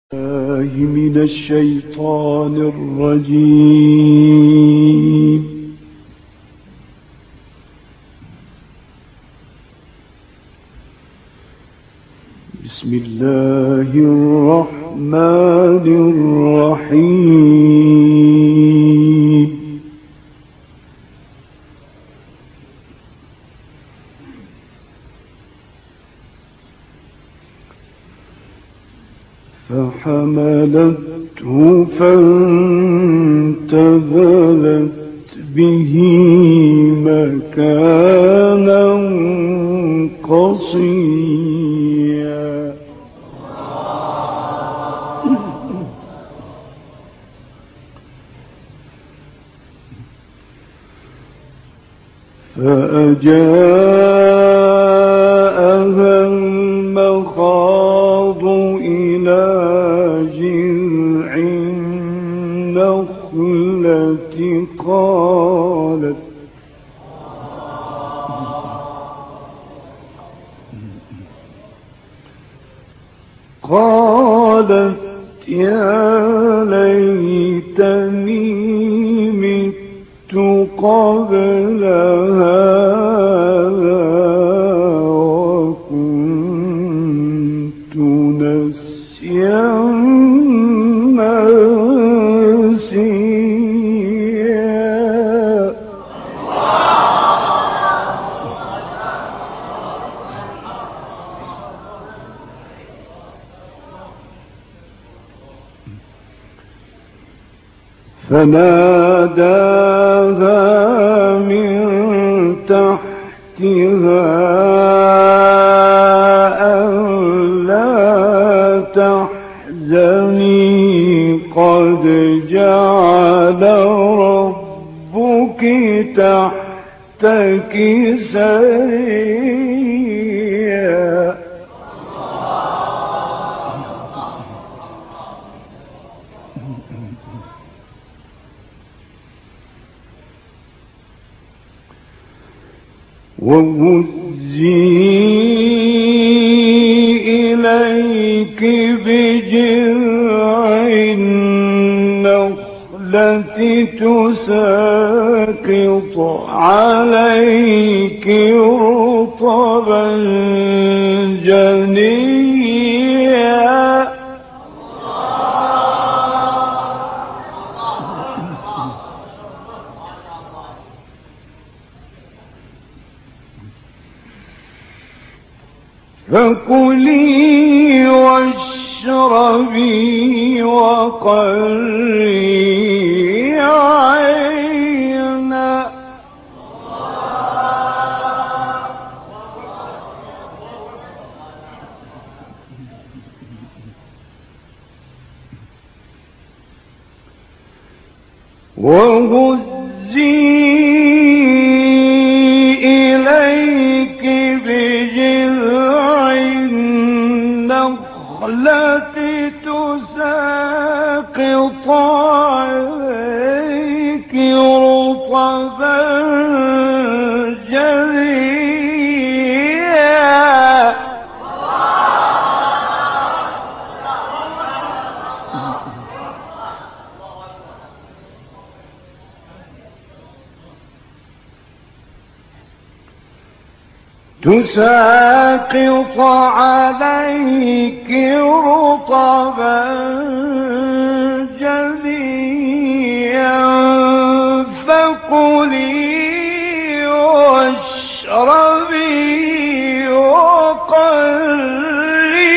الله من الشيطان الرجيم. بسم الله الرحمن الرحيم. فحملته فانتبذت به مكانا قصيا. فأجاءها المخاض إلى جذع النخلة قالت يا ليتني مت قبل هذا وكنت نسيا منسيا. فناداها من تحتها ألا تحزني قد جعل ربك تحتك سريا. وهزي إليك بجذع النخلة تساقط عليك رطبا جنيا. فكلي واشربي وقري عينا وهزي إليك بجذع النخلة تساقط عليك رطبا جنيا. تساقط عليك رطبا جنيا. فكلي واشربي وقري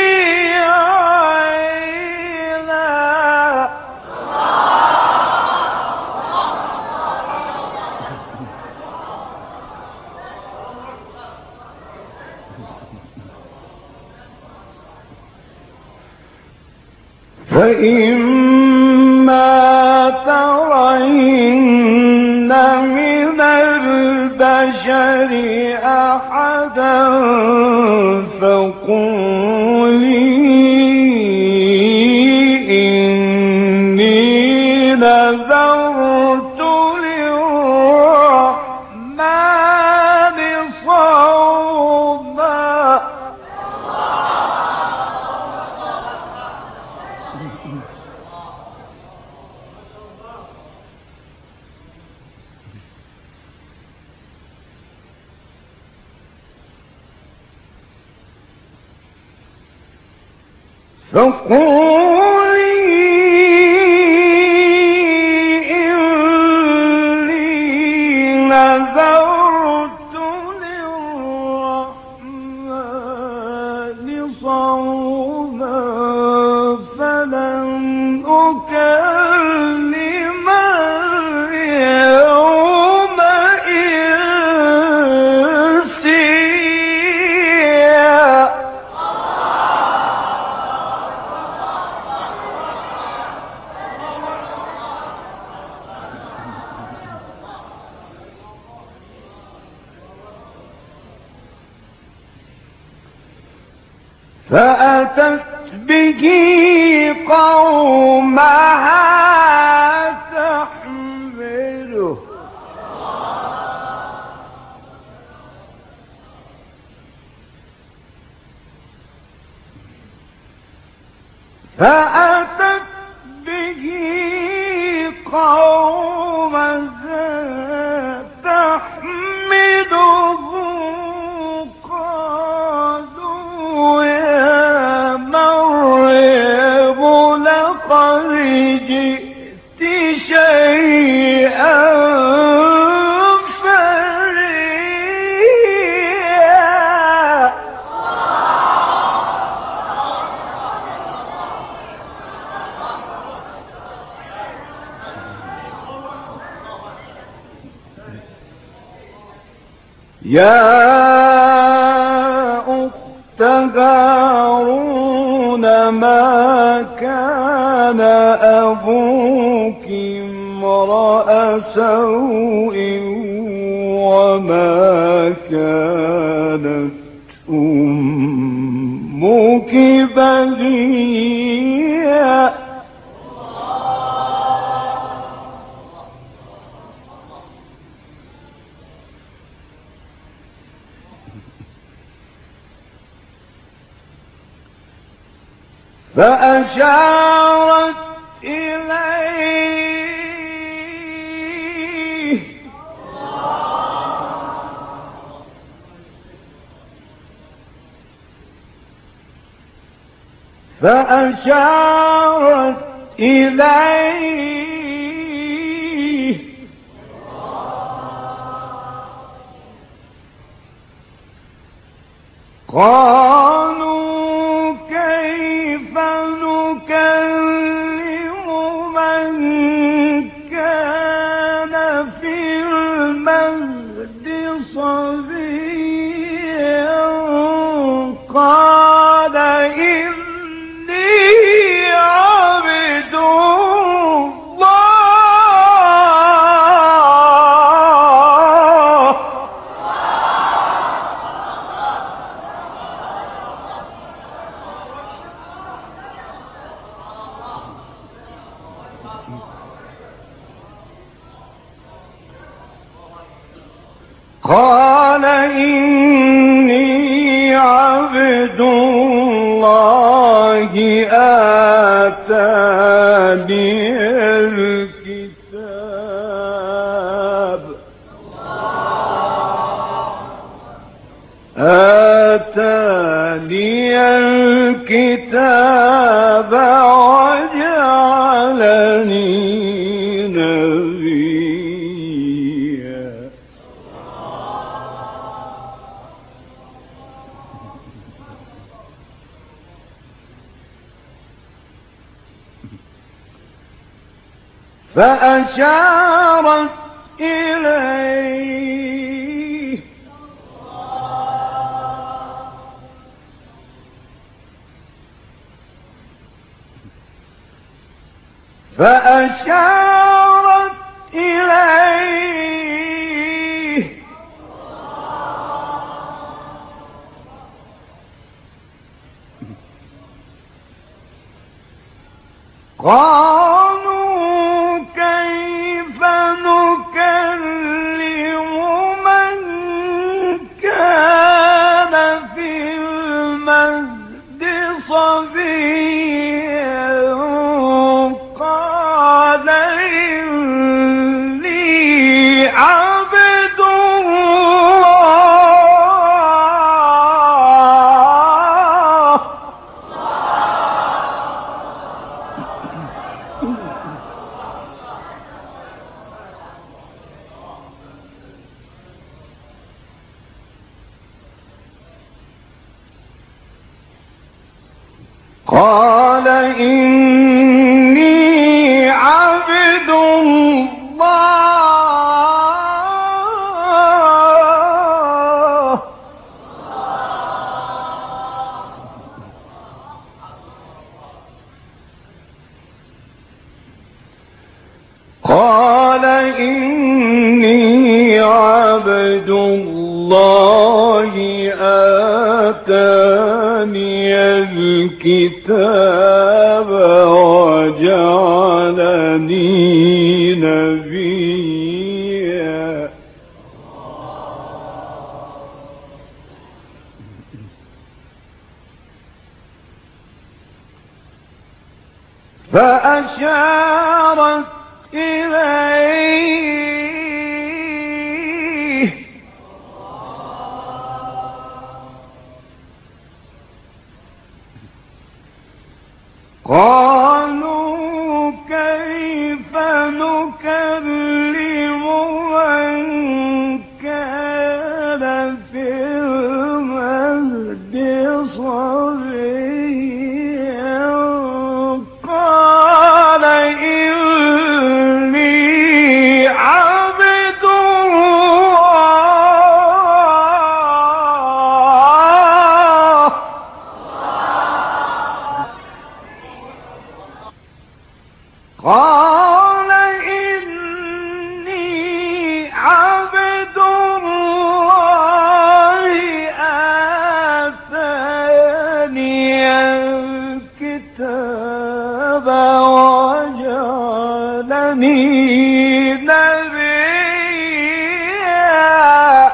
عينا فإما ترين من البشر أحدا فقولي إني نذرت للرحمن صوما. فقولي إني نذرت للرحمن صوما فلن أكلم اليوم إنسيا. فأتت به قومها تحمله فأتت به قومها تحمله قالوا يا مريم لقد جئت شيئا فريا. يا أخت هارون ما كان أبوك امرأ سوء وما كانت أمك بغيا. فأشارت إليه قالوا كيف نكلم من كان في المهد صبيا قال إني عبد الله قال إني عبد الله آتاني الكتاب وجعلني نبيا. فأشارت إليه فأشارت إليه قالوا كيف نكلم من كان في المهد صبيا قال إني عبد الله قال إني عبد الله آتاني الكتاب وجعلني نبيا فأشارت إليه قالوا كيف نكلم من كان في المهد صبيا قال إني عبد الله قال إني عبد الله آتاني الكتاب وجعلني نبيا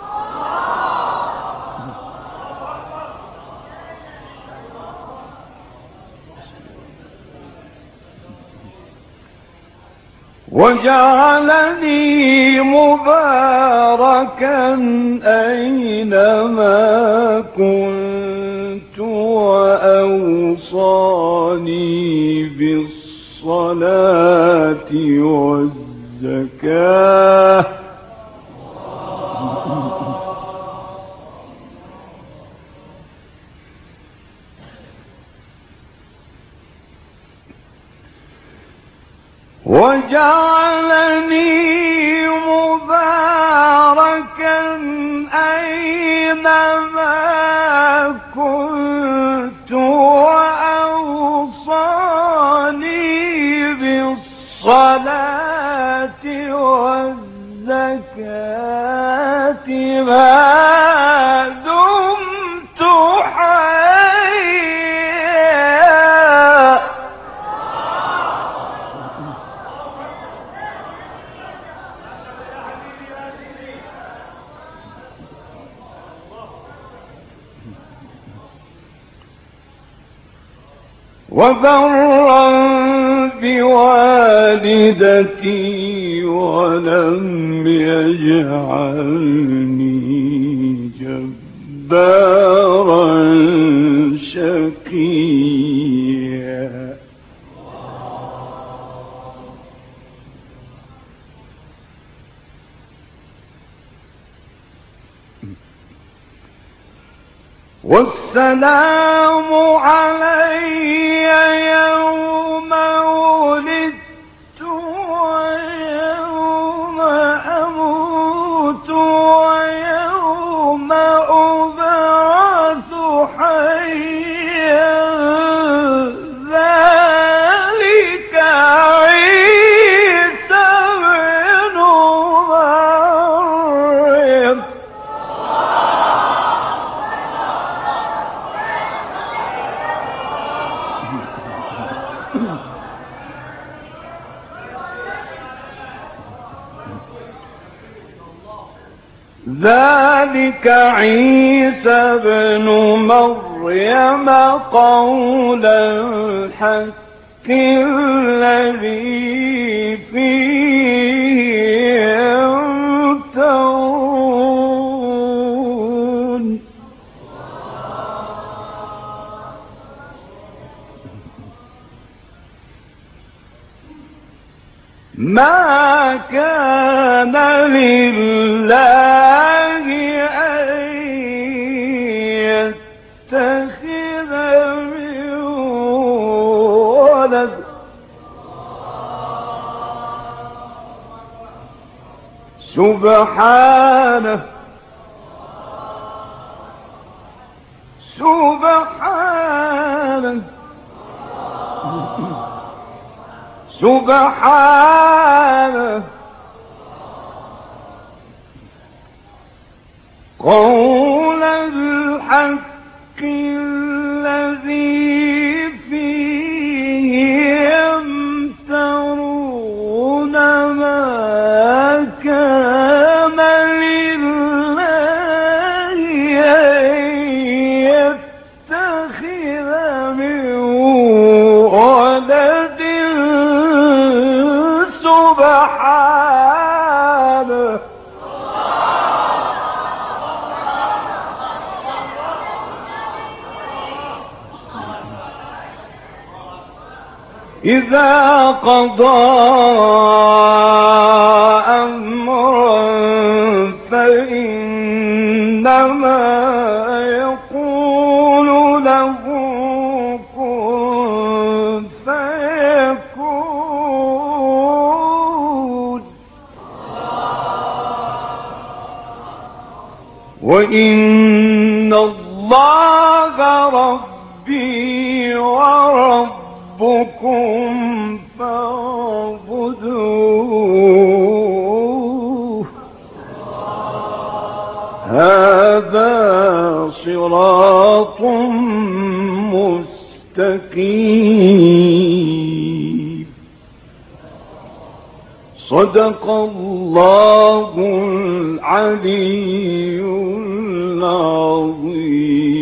وجعلني مباركا أينما كنت وأوصاني بالصلاة والزكاة وجعلني مباركا أينما كنت وأوصاني بالصلاة والزكاة ما دمت حيا وبرا بوالدتي ولم يجعلني جبارا شقيا والسلام علي يوم ولدت ويوم أموت ويوم أبعث حيا ذلك عيسى بن مريم ذلك عيسى بن مريم قول الحق الذي فيه يمترون ما كان لله أن يتخذ من ولد سبحانه سبحانه سبحانه قول الحق الذي فيه يمترون ما كان لله أن يتخذ من ولد سبحانه إذا قضى أمرا فإنما يقول له كن فيكون وإن الله ربي وربكم فاعبدوه هذا صراط مستقيم صدق الله العلي العظيم